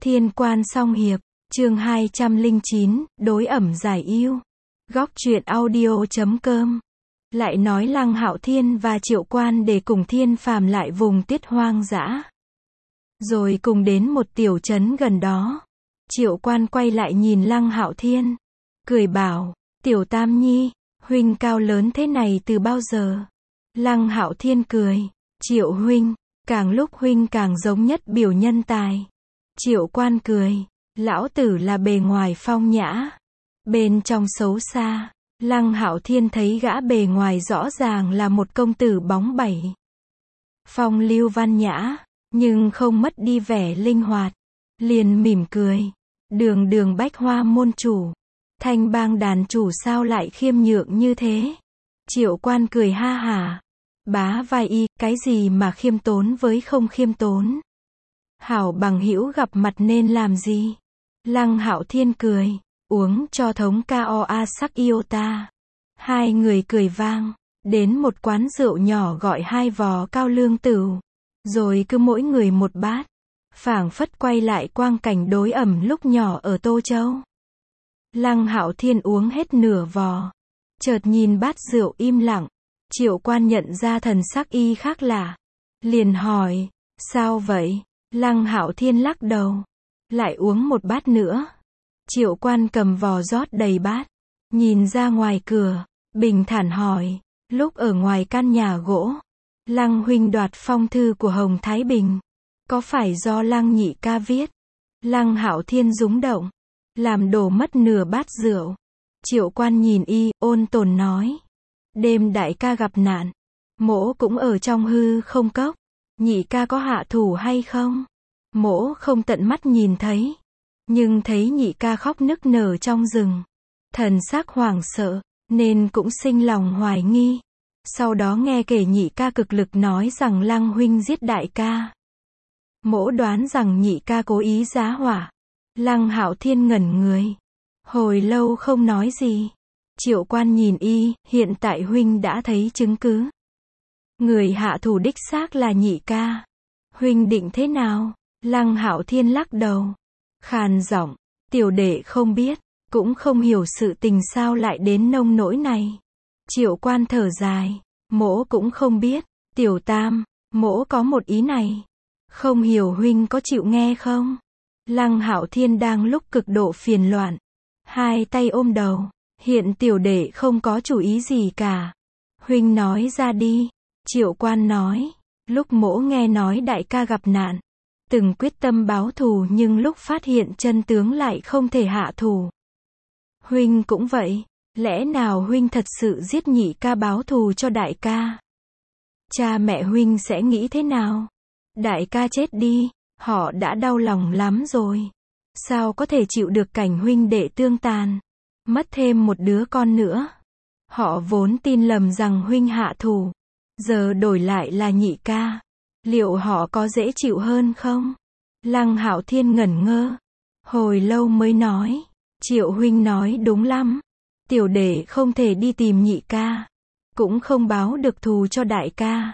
Thiên Quan Song Hiệp, chương 209, đối ẩm giải yêu. Góc truyện audio.com. Lại nói Lăng Hạo Thiên và Triệu Quan để cùng Thiên Phàm lại vùng Tiết hoang dã. Rồi cùng đến một tiểu trấn gần đó. Triệu Quan quay lại nhìn Lăng Hạo Thiên, cười bảo, tiểu Tam Nhi, huynh cao lớn thế này từ bao giờ? Lăng Hạo Thiên cười, Triệu huynh, càng lúc huynh càng giống nhất biểu nhân tài. Triệu Quan cười, lão tử là bề ngoài phong nhã, bên trong xấu xa. Lăng Hạo Thiên thấy gã bề ngoài rõ ràng là một công tử bóng bẩy, phong lưu văn nhã, nhưng không mất đi vẻ linh hoạt. Liền mỉm cười, đường đường bách hoa môn chủ, Thanh Bang đàn chủ sao lại khiêm nhượng như thế? Triệu Quan cười ha hả, bá vai y, cái gì mà khiêm tốn với không khiêm tốn? Hảo bằng hữu gặp mặt nên làm gì? Lăng Hạo Thiên cười, uống cho thống Koa sắc yêu ta. Hai người cười vang, đến một quán rượu nhỏ gọi 2 vò cao lương tửu, rồi cứ mỗi người một bát, phảng phất quay lại quang cảnh đối ẩm lúc nhỏ ở Tô Châu. Lăng Hạo Thiên uống hết nửa vò, chợt nhìn bát rượu im lặng. Triệu Quan nhận ra thần sắc y khác lạ, liền hỏi, sao vậy? Lăng Hạo Thiên lắc đầu, lại uống một bát nữa. Triệu Quan cầm vò rót đầy bát, nhìn ra ngoài cửa, bình thản hỏi, lúc ở ngoài căn nhà gỗ, Lăng huynh đoạt phong thư của Hồng Thái Bình, có phải do Lăng nhị ca viết? Lăng Hạo Thiên rúng động, làm đổ mất nửa bát rượu. Triệu Quan nhìn y, ôn tồn nói, đêm đại ca gặp nạn, mỗ cũng ở trong hư không cốc, nhị ca có hạ thủ hay không? Mỗ không tận mắt nhìn thấy, nhưng thấy nhị ca khóc nức nở trong rừng, thần sắc hoảng sợ, nên cũng sinh lòng hoài nghi. Sau đó nghe kể nhị ca cực lực nói rằng Lăng huynh giết đại ca. Mỗ đoán rằng nhị ca cố ý giá hỏa. Lăng Hạo Thiên ngẩn người, hồi lâu không nói gì. Triệu Quan nhìn y, hiện tại huynh đã thấy chứng cứ. Người hạ thủ đích xác là nhị ca. Huynh định thế nào? Lăng Hạo Thiên lắc đầu, khàn giọng, tiểu đệ không biết, cũng không hiểu sự tình sao lại đến nông nỗi này. Triệu Quan thở dài, mỗ cũng không biết, tiểu Tam, mỗ có một ý này, không hiểu huynh có chịu nghe không? Lăng Hạo Thiên đang lúc cực độ phiền loạn, hai tay ôm đầu, hiện tiểu đệ không có chủ ý gì cả. Huynh nói ra đi. Triệu Quan nói, lúc mỗ nghe nói đại ca gặp nạn, từng quyết tâm báo thù nhưng lúc phát hiện chân tướng lại không thể hạ thủ. Huynh cũng vậy, lẽ nào huynh thật sự giết nhị ca báo thù cho đại ca? Cha mẹ huynh sẽ nghĩ thế nào? Đại ca chết đi, họ đã đau lòng lắm rồi. Sao có thể chịu được cảnh huynh đệ tương tàn, mất thêm một đứa con nữa? Họ vốn tin lầm rằng huynh hạ thủ, giờ đổi lại là nhị ca. Liệu họ có dễ chịu hơn không? Lăng Hạo Thiên ngẩn ngơ, hồi lâu mới nói, Triệu huynh nói đúng lắm. Tiểu đệ không thể đi tìm nhị ca, cũng không báo được thù cho đại ca.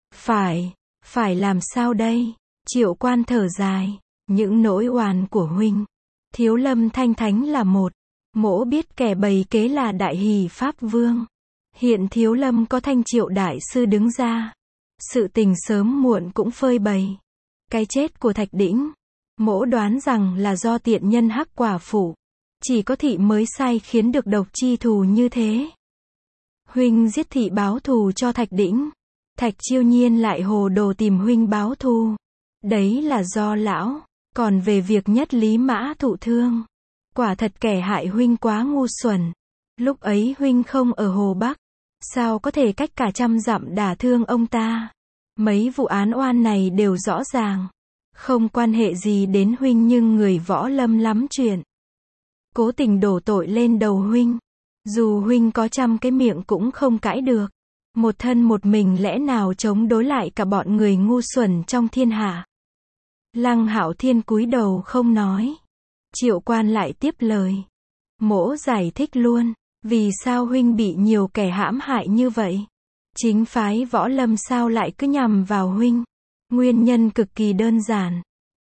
Phải làm sao đây? Triệu Quan thở dài, những nỗi oan của huynh, Thiếu Lâm Thanh Thánh là một, mỗ biết kẻ bày kế là Đại Hỷ Pháp Vương. Hiện Thiếu Lâm có Thanh Triệu Đại Sư đứng ra, sự tình sớm muộn cũng phơi bày. Cái chết của Thạch Đĩnh, mỗ đoán rằng là do tiện nhân Hắc Quả Phụ, chỉ có thị mới sai khiến được độc chi thù như thế. Huynh giết thị báo thù cho Thạch Đĩnh, Thạch Chiêu Nhiên lại hồ đồ tìm huynh báo thù, đấy là do lão. Còn về việc nhất Lý Mã thụ thương, quả thật kẻ hại huynh quá ngu xuẩn. Lúc ấy huynh không ở Hồ Bắc, sao có thể cách cả 100 dặm đả thương ông ta? Mấy vụ án oan này đều rõ ràng, không quan hệ gì đến huynh, nhưng người võ lâm lắm chuyện, cố tình đổ tội lên đầu huynh. Dù huynh có 100 cái miệng cũng không cãi được. Một thân một mình lẽ nào chống đối lại cả bọn người ngu xuẩn trong thiên hạ? Lăng Hạo Thiên cúi đầu không nói. Triệu Quan lại tiếp lời, mỗ giải thích luôn, vì sao huynh bị nhiều kẻ hãm hại như vậy? Chính phái võ lâm sao lại cứ nhằm vào huynh? Nguyên nhân cực kỳ đơn giản,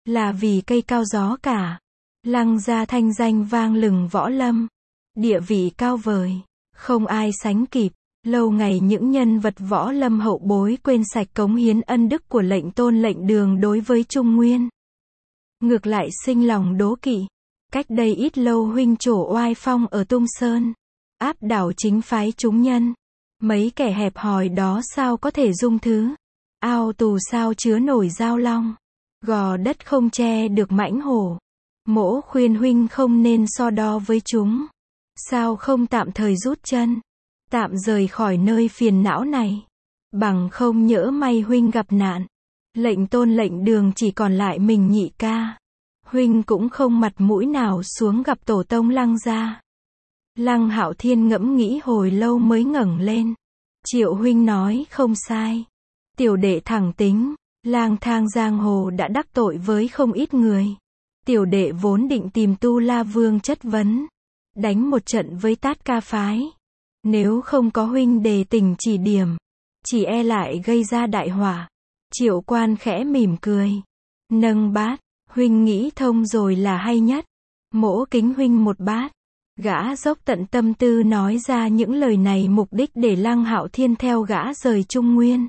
là vì cây cao gió cả. Lăng gia thanh danh vang lừng võ lâm, địa vị cao vời, không ai sánh kịp. Lâu ngày những nhân vật võ lâm hậu bối quên sạch cống hiến ân đức của lệnh Tôn lệnh Đường đối với Trung Nguyên. Ngược lại sinh lòng đố kỵ. Cách đây ít lâu huynh trổ oai phong ở Tung Sơn, áp đảo chính phái chúng nhân. Mấy kẻ hẹp hòi đó sao có thể dung thứ. Ao tù sao chứa nổi dao long. Gò đất không che được mãnh hổ. Mỗ khuyên huynh không nên so đo với chúng. Sao không tạm thời rút chân, tạm rời khỏi nơi phiền não này. Bằng không nhỡ may huynh gặp nạn. Lệnh Tôn lệnh Đường chỉ còn lại mình nhị ca. Huynh cũng không mặt mũi nào xuống gặp tổ tông Lăng gia. Lăng Hạo Thiên ngẫm nghĩ hồi lâu mới ngẩng lên. Triệu huynh nói không sai. Tiểu đệ thẳng tính, lang thang giang hồ đã đắc tội với không ít người. Tiểu đệ vốn định tìm Tu La Vương chất vấn, đánh một trận với Tát Ca phái. Nếu không có huynh đề tỉnh chỉ điểm, chỉ e lại gây ra đại họa. Triệu Quan khẽ mỉm cười, nâng bát, huynh nghĩ thông rồi là hay nhất. Mỗ kính huynh một bát. Gã dốc tận tâm tư nói ra những lời này mục đích để Lăng Hạo Thiên theo gã rời Trung Nguyên.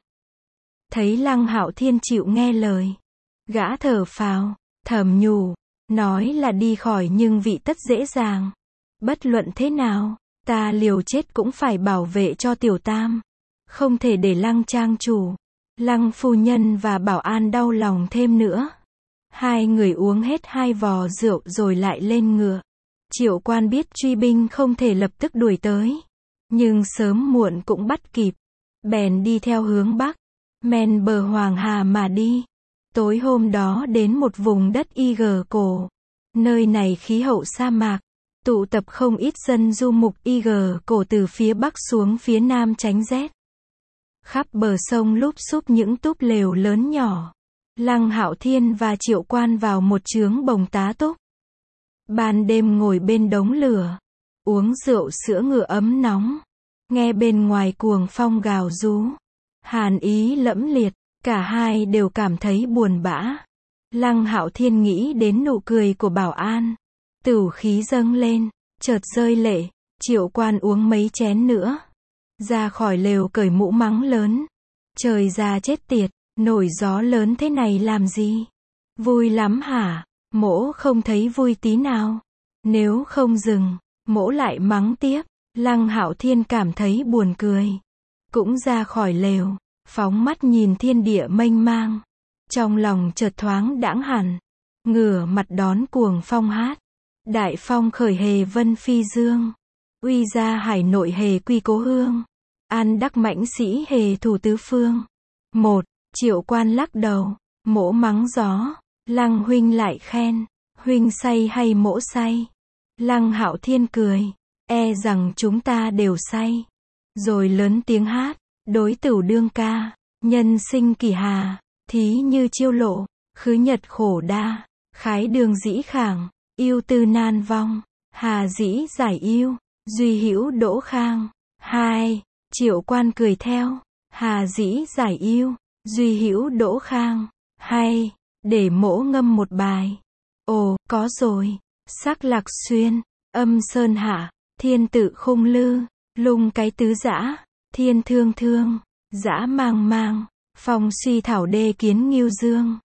Thấy Lăng Hạo Thiên chịu nghe lời, gã thở phào, thầm nhủ, nói là đi khỏi nhưng vị tất dễ dàng. Bất luận thế nào, ta liều chết cũng phải bảo vệ cho tiểu tam. Không thể để Lăng trang chủ, Lăng phu nhân và Bảo An đau lòng thêm nữa. Hai người uống hết 2 vò rượu rồi lại lên ngựa. Triệu Quan biết truy binh không thể lập tức đuổi tới, nhưng sớm muộn cũng bắt kịp. Bèn đi theo hướng bắc, men bờ Hoàng Hà mà đi. Tối hôm đó đến một vùng đất Y Gờ Cổ. Nơi này khí hậu sa mạc, tụ tập không ít dân du mục Y Gờ Cổ từ phía bắc xuống phía nam tránh rét. Khắp bờ sông lúp xúp những túp lều lớn nhỏ. Lăng Hạo Thiên và Triệu Quan vào một chướng bồng tá túc. Ban đêm ngồi bên đống lửa, uống rượu sữa ngựa ấm nóng, nghe bên ngoài cuồng phong gào rú, hàn ý lẫm liệt, cả hai đều cảm thấy buồn bã. Lăng Hạo Thiên nghĩ đến nụ cười của Bảo An, tửu khí dâng lên, chợt rơi lệ. Triệu Quan uống mấy chén nữa, ra khỏi lều cởi mũ mắng lớn, trời già chết tiệt, nổi gió lớn thế này làm gì? Vui lắm hả? Mỗ không thấy vui tí nào. Nếu không dừng, mỗ lại mắng tiếp. Lăng Hạo Thiên cảm thấy buồn cười, cũng ra khỏi lều, phóng mắt nhìn thiên địa mênh mang, trong lòng chợt thoáng đãng hẳn, ngửa mặt đón cuồng phong hát. Đại phong khởi hề vân phi dương, uy ra hải nội hề quy cố hương, an đắc mãnh sĩ hề thủ tứ phương. Một, Triệu Quan lắc đầu, mỗ mắng gió. Lăng huynh lại khen, huynh say hay mỗ say? Lăng Hạo Thiên cười, e rằng chúng ta đều say. Rồi lớn tiếng hát, đối tửu đương ca, nhân sinh kỳ hà, thí như chiêu lộ, khứ nhật khổ đa, khái đường dĩ khảng, yêu tư nan vong, hà dĩ giải yêu, duy hữu đỗ khang. 2. Triệu Quan cười theo, hà dĩ giải yêu, duy hữu đỗ khang, hay. Để mỗ ngâm một bài. Ồ, có rồi. Sắc lạc xuyên, âm sơn hạ, thiên tự khung lư, lung cái tứ dã, thiên thương thương, dã mang mang, phong suy thảo đê kiến nghiêu dương.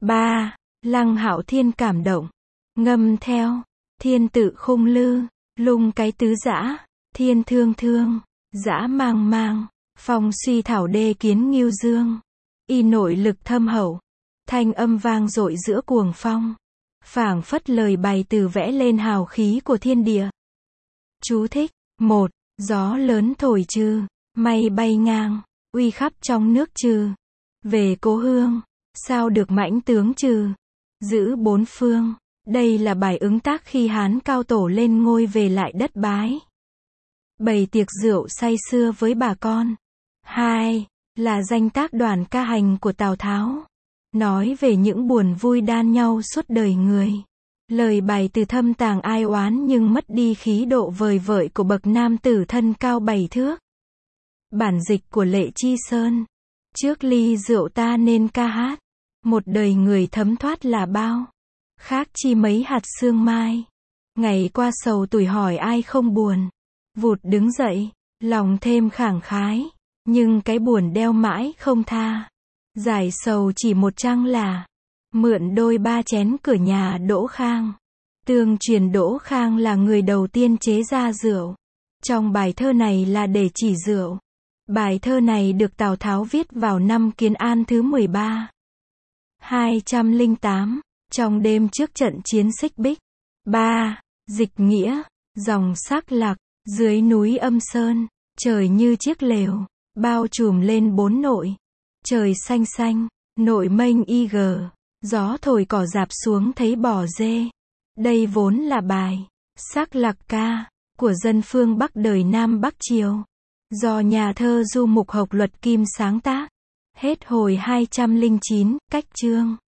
3. Lăng Hạo Thiên cảm động, ngâm theo, thiên tự khung lư, lung cái tứ dã, thiên thương thương, dã mang mang, phong suy thảo đê kiến nghiêu dương. Y nội lực thâm hậu, thanh âm vang dội giữa cuồng phong, phảng phất lời bài từ vẽ lên hào khí của thiên địa. Chú thích. 1. Gió lớn thổi trừ, mây bay ngang, uy khắp trong nước trừ. Về cố hương, sao được mãnh tướng trừ, giữ bốn phương. Đây là bài ứng tác khi Hán Cao Tổ lên ngôi về lại đất Bái, bày tiệc rượu say sưa với bà con. 2. Là danh tác đoàn ca hành của Tào Tháo, nói về những buồn vui đan nhau suốt đời người. Lời bài từ thâm tàng ai oán nhưng mất đi khí độ vời vợi của bậc nam tử thân cao 7 thước. Bản dịch của Lệ Chi Sơn. Trước ly rượu ta nên ca hát, Một đời người thấm thoát là bao. Khác chi mấy hạt sương mai. Ngày qua sầu tủi hỏi ai không buồn. Vụt đứng dậy, lòng thêm khẳng khái. Nhưng cái buồn đeo mãi không tha. Giải sầu chỉ một trăng là. Mượn đôi ba chén cửa nhà Đỗ Khang. Tương truyền Đỗ Khang là người đầu tiên chế ra rượu. Trong bài thơ này là để chỉ rượu. Bài thơ này được Tào Tháo viết vào năm Kiến An thứ 13. 208, trong đêm trước trận chiến Xích Bích. 3. Dịch nghĩa, dòng Sắc Lạc, dưới núi Âm Sơn, trời như chiếc lều, bao trùm lên bốn nội. Trời xanh xanh, nội mênh y gờ, gió thổi cỏ rạp xuống thấy bò dê. Đây vốn là bài Sắc Lạc ca của dân phương Bắc đời Nam Bắc Triều, do nhà thơ Du Mục Hộc Luật Kim sáng tác. Hết hồi 209, cách chương.